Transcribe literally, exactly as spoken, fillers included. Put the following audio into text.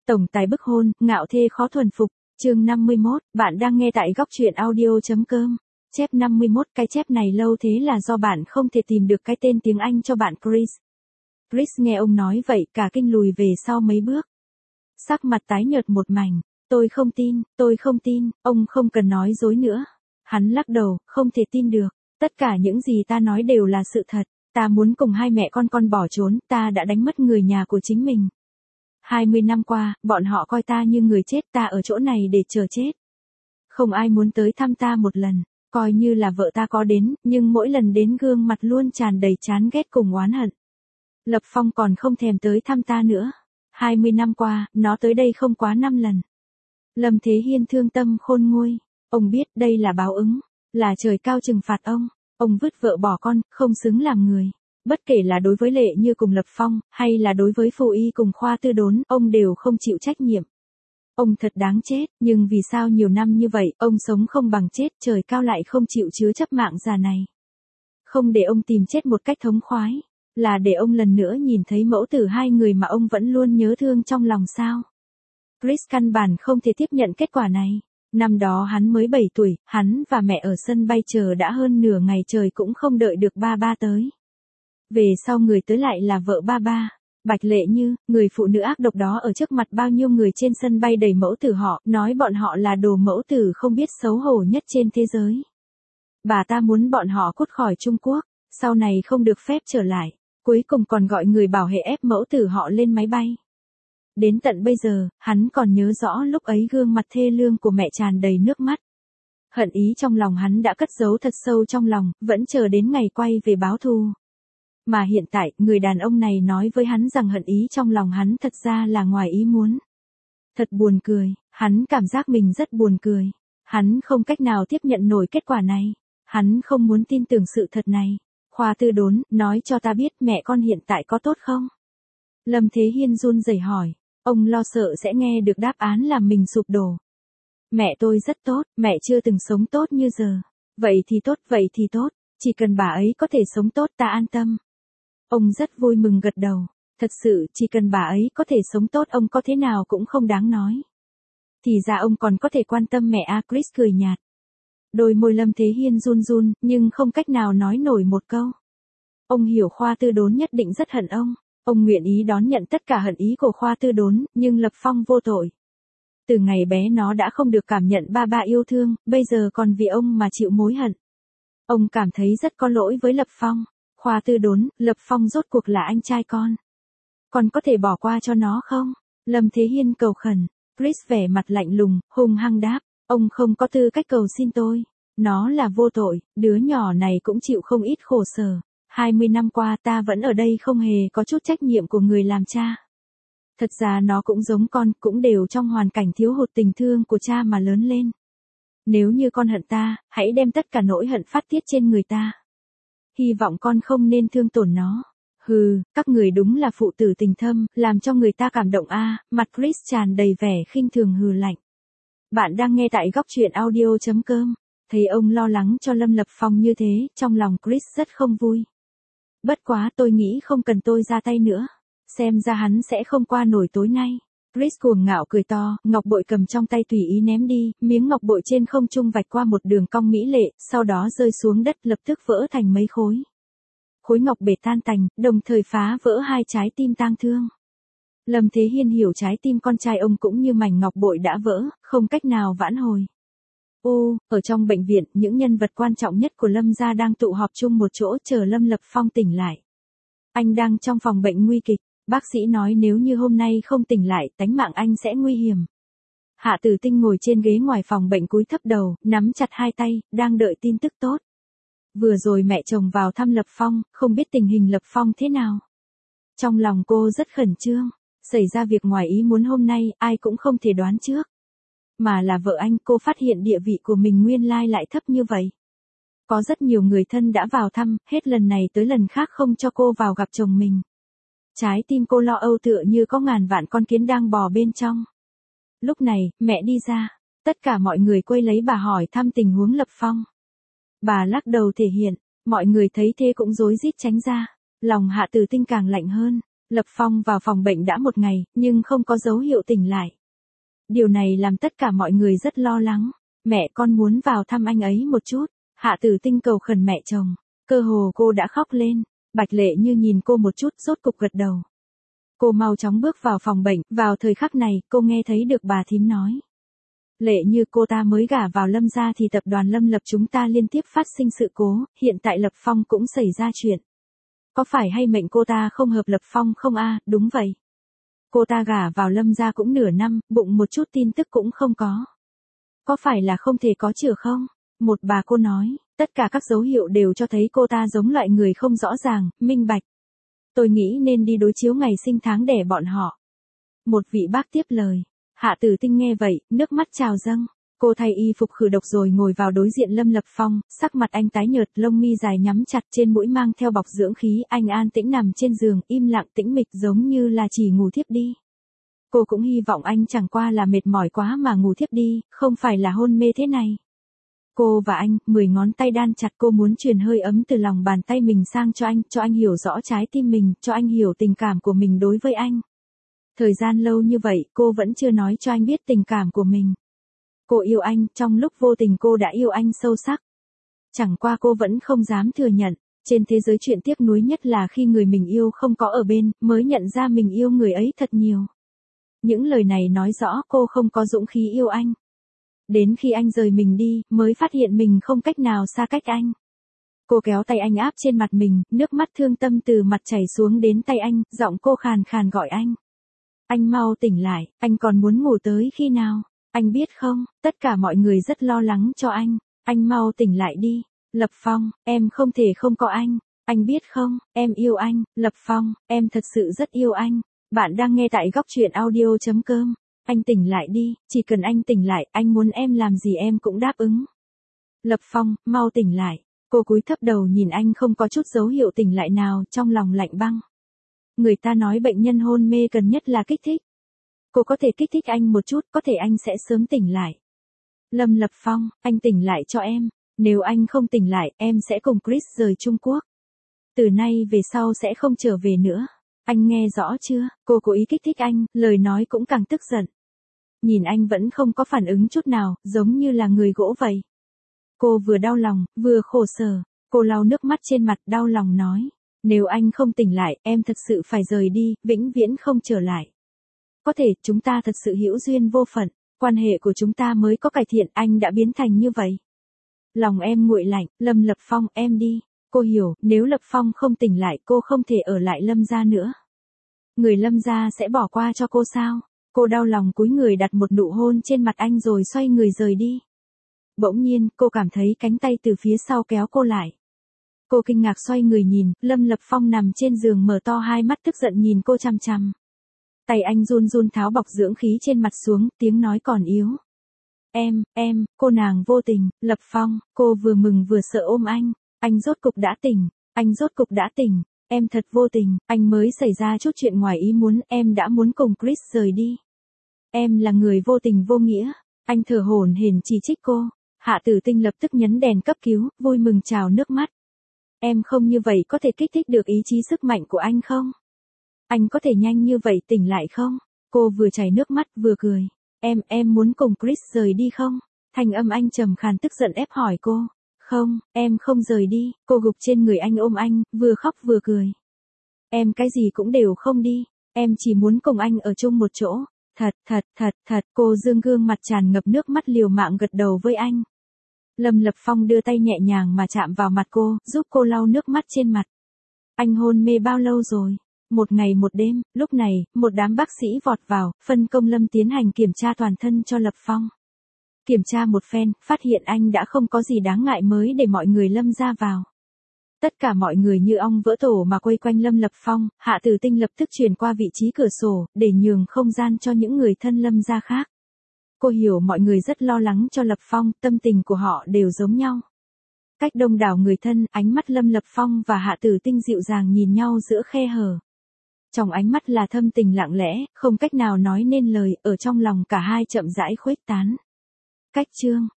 Tổng tài bức hôn, ngạo thê khó thuần phục, chương năm mươi mốt, bạn đang nghe tại góc truyện audio.com. Chép năm mươi mốt, cái chép này lâu thế là do bạn không thể tìm được cái tên tiếng Anh cho bạn Chris. Chris nghe ông nói vậy cả kinh lùi về sau mấy bước. Sắc mặt tái nhợt một mảnh, tôi không tin, tôi không tin, ông không cần nói dối nữa. Hắn lắc đầu, không thể tin được, tất cả những gì ta nói đều là sự thật, ta muốn cùng hai mẹ con con bỏ trốn, ta đã đánh mất người nhà của chính mình. hai mươi năm qua, bọn họ coi ta như người chết, ta ở chỗ này để chờ chết. Không ai muốn tới thăm ta một lần, coi như là vợ ta có đến, nhưng mỗi lần đến gương mặt luôn tràn đầy chán ghét cùng oán hận. Lập Phong còn không thèm tới thăm ta nữa. hai mươi năm qua, nó tới đây không quá năm lần. Lâm Thế Hiên thương tâm khôn nguôi. Ông biết đây là báo ứng, là trời cao trừng phạt ông. Ông vứt vợ bỏ con, không xứng làm người. Bất kể là đối với Lệ Như cùng Lập Phong, hay là đối với Phù Y cùng Khoa Tư Đốn, ông đều không chịu trách nhiệm. Ông thật đáng chết, nhưng vì sao nhiều năm như vậy, ông sống không bằng chết, trời cao lại không chịu chứa chấp mạng già này. Không để ông tìm chết một cách thống khoái, là để ông lần nữa nhìn thấy mẫu tử hai người mà ông vẫn luôn nhớ thương trong lòng sao. Chris căn bản không thể tiếp nhận kết quả này. Năm đó hắn mới bảy tuổi, hắn và mẹ ở sân bay chờ đã hơn nửa ngày trời cũng không đợi được ba ba tới. Về sau người tới lại là vợ ba ba, Bạch Lệ Như, người phụ nữ ác độc đó ở trước mặt bao nhiêu người trên sân bay đầy mẫu tử họ, nói bọn họ là đồ mẫu tử không biết xấu hổ nhất trên thế giới. Bà ta muốn bọn họ cút khỏi Trung Quốc, sau này không được phép trở lại, cuối cùng còn gọi người bảo hệ ép mẫu tử họ lên máy bay. Đến tận bây giờ, hắn còn nhớ rõ lúc ấy gương mặt thê lương của mẹ tràn đầy nước mắt. Hận ý trong lòng hắn đã cất giấu thật sâu trong lòng, vẫn chờ đến ngày quay về báo thù. Mà hiện tại, người đàn ông này nói với hắn rằng hận ý trong lòng hắn thật ra là ngoài ý muốn. Thật buồn cười, hắn cảm giác mình rất buồn cười. Hắn không cách nào tiếp nhận nổi kết quả này. Hắn không muốn tin tưởng sự thật này. Khoa Tư Đốn, nói cho ta biết mẹ con hiện tại có tốt không? Lâm Thế Hiên run rẩy hỏi. Ông lo sợ sẽ nghe được đáp án làm mình sụp đổ. Mẹ tôi rất tốt, mẹ chưa từng sống tốt như giờ. Vậy thì tốt, vậy thì tốt. Chỉ cần bà ấy có thể sống tốt ta an tâm. Ông rất vui mừng gật đầu. Thật sự, chỉ cần bà ấy có thể sống tốt ông có thế nào cũng không đáng nói. Thì ra ông còn có thể quan tâm mẹ à, Chris cười nhạt. Đôi môi Lâm Thế Hiên run run, nhưng không cách nào nói nổi một câu. Ông hiểu Khoa Tư Đốn nhất định rất hận ông. Ông nguyện ý đón nhận tất cả hận ý của Khoa Tư Đốn, nhưng Lập Phong vô tội. Từ ngày bé nó đã không được cảm nhận ba ba yêu thương, bây giờ còn vì ông mà chịu mối hận. Ông cảm thấy rất có lỗi với Lập Phong. Khoa Tư Đốn, Lập Phong rốt cuộc là anh trai con. Con có thể bỏ qua cho nó không? Lâm Thế Hiên cầu khẩn. Chris vẻ mặt lạnh lùng, hung hăng đáp. Ông không có tư cách cầu xin tôi. Nó là vô tội, đứa nhỏ này cũng chịu không ít khổ sở. hai mươi năm qua ta vẫn ở đây không hề có chút trách nhiệm của người làm cha. Thật ra nó cũng giống con, cũng đều trong hoàn cảnh thiếu hụt tình thương của cha mà lớn lên. Nếu như con hận ta, hãy đem tất cả nỗi hận phát tiết trên người ta. Hy vọng con không nên thương tổn nó. Hừ, các người đúng là phụ tử tình thâm, làm cho người ta cảm động a. À, mặt Chris tràn đầy vẻ khinh thường hừ lạnh. Bạn đang nghe tại góc truyện audio.com. Thấy ông lo lắng cho Lâm Lập Phong như thế, trong lòng Chris rất không vui. Bất quá tôi nghĩ không cần tôi ra tay nữa. Xem ra hắn sẽ không qua nổi tối nay. Chris cuồng ngạo cười to, ngọc bội cầm trong tay tùy ý ném đi, miếng ngọc bội trên không trung vạch qua một đường cong mỹ lệ, sau đó rơi xuống đất lập tức vỡ thành mấy khối. Khối ngọc bể tan tành, đồng thời phá vỡ hai trái tim tang thương. Lâm Thế Hiên hiểu trái tim con trai ông cũng như mảnh ngọc bội đã vỡ, không cách nào vãn hồi. Ô, ở trong bệnh viện, những nhân vật quan trọng nhất của Lâm gia đang tụ họp chung một chỗ chờ Lâm Lập Phong tỉnh lại. Anh đang trong phòng bệnh nguy kịch, bác sĩ nói nếu như hôm nay không tỉnh lại, tánh mạng anh sẽ nguy hiểm. Hạ Tử Tinh ngồi trên ghế ngoài phòng bệnh cúi thấp đầu, nắm chặt hai tay, đang đợi tin tức tốt. Vừa rồi mẹ chồng vào thăm Lập Phong, không biết tình hình Lập Phong thế nào. Trong lòng cô rất khẩn trương, xảy ra việc ngoài ý muốn hôm nay, ai cũng không thể đoán trước. Mà là vợ anh, cô phát hiện địa vị của mình nguyên lai lại thấp như vậy. Có rất nhiều người thân đã vào thăm, hết lần này tới lần khác không cho cô vào gặp chồng mình. Trái tim cô lo âu tựa như có ngàn vạn con kiến đang bò bên trong. Lúc này, mẹ đi ra, tất cả mọi người quay lấy bà hỏi thăm tình huống Lập Phong. Bà lắc đầu thể hiện, mọi người thấy thế cũng rối rít tránh ra, lòng Hạ Tử Tinh càng lạnh hơn. Lập Phong vào phòng bệnh đã một ngày, nhưng không có dấu hiệu tỉnh lại. Điều này làm tất cả mọi người rất lo lắng. Mẹ con muốn vào thăm anh ấy một chút. Hạ Tử Tinh cầu khẩn mẹ chồng. Cơ hồ cô đã khóc lên. Bạch Lệ Như nhìn cô một chút, rốt cục gật đầu. Cô mau chóng bước vào phòng bệnh. Vào thời khắc này, cô nghe thấy được bà thím nói. Lệ Như, cô ta mới gả vào Lâm gia thì tập đoàn Lâm Lập chúng ta liên tiếp phát sinh sự cố, hiện tại Lập Phong cũng xảy ra chuyện. Có phải hay mệnh cô ta không hợp Lập Phong không a? Đúng vậy. Cô ta gả vào Lâm gia cũng nửa năm, bụng một chút tin tức cũng không có. Có phải là không thể có chữa không? Một bà cô nói, tất cả các dấu hiệu đều cho thấy cô ta giống loại người không rõ ràng, minh bạch. Tôi nghĩ nên đi đối chiếu ngày sinh tháng đẻ bọn họ. Một vị bác tiếp lời. Hạ Tử Tinh nghe vậy, nước mắt trào dâng. Cô thay y phục khử độc rồi ngồi vào đối diện Lâm Lập Phong, sắc mặt anh tái nhợt, lông mi dài nhắm chặt, trên mũi mang theo bọc dưỡng khí, anh an tĩnh nằm trên giường, im lặng tĩnh mịch giống như là chỉ ngủ thiếp đi. Cô cũng hy vọng anh chẳng qua là mệt mỏi quá mà ngủ thiếp đi, không phải là hôn mê thế này. Cô và anh, mười ngón tay đan chặt, cô muốn truyền hơi ấm từ lòng bàn tay mình sang cho anh, cho anh hiểu rõ trái tim mình, cho anh hiểu tình cảm của mình đối với anh. Thời gian lâu như vậy, cô vẫn chưa nói cho anh biết tình cảm của mình. Cô yêu anh, trong lúc vô tình cô đã yêu anh sâu sắc. Chẳng qua cô vẫn không dám thừa nhận. Trên thế giới chuyện tiếc nuối nhất là khi người mình yêu không có ở bên, mới nhận ra mình yêu người ấy thật nhiều. Những lời này nói rõ cô không có dũng khí yêu anh. Đến khi anh rời mình đi, mới phát hiện mình không cách nào xa cách anh. Cô kéo tay anh áp trên mặt mình, nước mắt thương tâm từ mặt chảy xuống đến tay anh, giọng cô khàn khàn gọi anh. Anh mau tỉnh lại, anh còn muốn ngủ tới khi nào? Anh biết không, tất cả mọi người rất lo lắng cho anh. Anh mau tỉnh lại đi. Lập Phong, em không thể không có anh. Anh biết không, em yêu anh. Lập Phong, em thật sự rất yêu anh. Bạn đang nghe tại góc truyện audio chấm com. Anh tỉnh lại đi, chỉ cần anh tỉnh lại, anh muốn em làm gì em cũng đáp ứng. Lập Phong, mau tỉnh lại. Cô cúi thấp đầu nhìn anh không có chút dấu hiệu tỉnh lại nào, trong lòng lạnh băng. Người ta nói bệnh nhân hôn mê cần nhất là kích thích. Cô có thể kích thích anh một chút, có thể anh sẽ sớm tỉnh lại. Lâm Lập Phong, anh tỉnh lại cho em. Nếu anh không tỉnh lại, em sẽ cùng Chris rời Trung Quốc. Từ nay về sau sẽ không trở về nữa. Anh nghe rõ chưa? Cô cố ý kích thích anh, lời nói cũng càng tức giận. Nhìn anh vẫn không có phản ứng chút nào, giống như là người gỗ vậy. Cô vừa đau lòng, vừa khổ sở. Cô lau nước mắt trên mặt, đau lòng nói. Nếu anh không tỉnh lại, em thật sự phải rời đi, vĩnh viễn không trở lại. Có thể, chúng ta thật sự hữu duyên vô phận, quan hệ của chúng ta mới có cải thiện, anh đã biến thành như vậy. Lòng em nguội lạnh, Lâm Lập Phong, em đi. Cô hiểu, nếu Lập Phong không tỉnh lại, cô không thể ở lại Lâm gia nữa. Người Lâm gia sẽ bỏ qua cho cô sao? Cô đau lòng cúi người đặt một nụ hôn trên mặt anh rồi xoay người rời đi. Bỗng nhiên, cô cảm thấy cánh tay từ phía sau kéo cô lại. Cô kinh ngạc xoay người nhìn, Lâm Lập Phong nằm trên giường mở to hai mắt tức giận nhìn cô chằm chằm. Tay anh run run tháo bọc dưỡng khí trên mặt xuống, tiếng nói còn yếu. Em, em, cô nàng vô tình. Lập Phong, cô vừa mừng vừa sợ ôm anh. Anh rốt cục đã tỉnh, anh rốt cục đã tỉnh. Em thật vô tình, anh mới xảy ra chút chuyện ngoài ý muốn, em đã muốn cùng Chris rời đi. Em là người vô tình vô nghĩa. Anh thở hổn hển chỉ trích cô. Hạ Tử Tinh lập tức nhấn đèn cấp cứu, vui mừng trào nước mắt. Em không như vậy có thể kích thích được ý chí sức mạnh của anh không? Anh có thể nhanh như vậy tỉnh lại không? Cô vừa chảy nước mắt vừa cười. Em, em muốn cùng Chris rời đi không? Thanh âm anh trầm khàn tức giận ép hỏi cô. Không, em không rời đi. Cô gục trên người anh ôm anh, vừa khóc vừa cười. Em cái gì cũng đều không đi. Em chỉ muốn cùng anh ở chung một chỗ. Thật, thật, thật, thật. Cô dương gương mặt tràn ngập nước mắt liều mạng gật đầu với anh. Lâm Lập Phong đưa tay nhẹ nhàng mà chạm vào mặt cô, giúp cô lau nước mắt trên mặt. Anh hôn mê bao lâu rồi? Một ngày một đêm. Lúc này, một đám bác sĩ vọt vào, phân công Lâm tiến hành kiểm tra toàn thân cho Lập Phong. Kiểm tra một phen, phát hiện anh đã không có gì đáng ngại mới để mọi người Lâm ra vào. Tất cả mọi người như ong vỡ tổ mà quay quanh Lâm Lập Phong, Hạ Tử Tinh lập tức chuyển qua vị trí cửa sổ, để nhường không gian cho những người thân Lâm ra khác. Cô hiểu mọi người rất lo lắng cho Lập Phong, tâm tình của họ đều giống nhau. Cách đông đảo người thân, ánh mắt Lâm Lập Phong và Hạ Tử Tinh dịu dàng nhìn nhau giữa khe hở. Trong ánh mắt là thâm tình lặng lẽ, không cách nào nói nên lời, ở trong lòng cả hai chậm rãi khuếch tán. Cách chương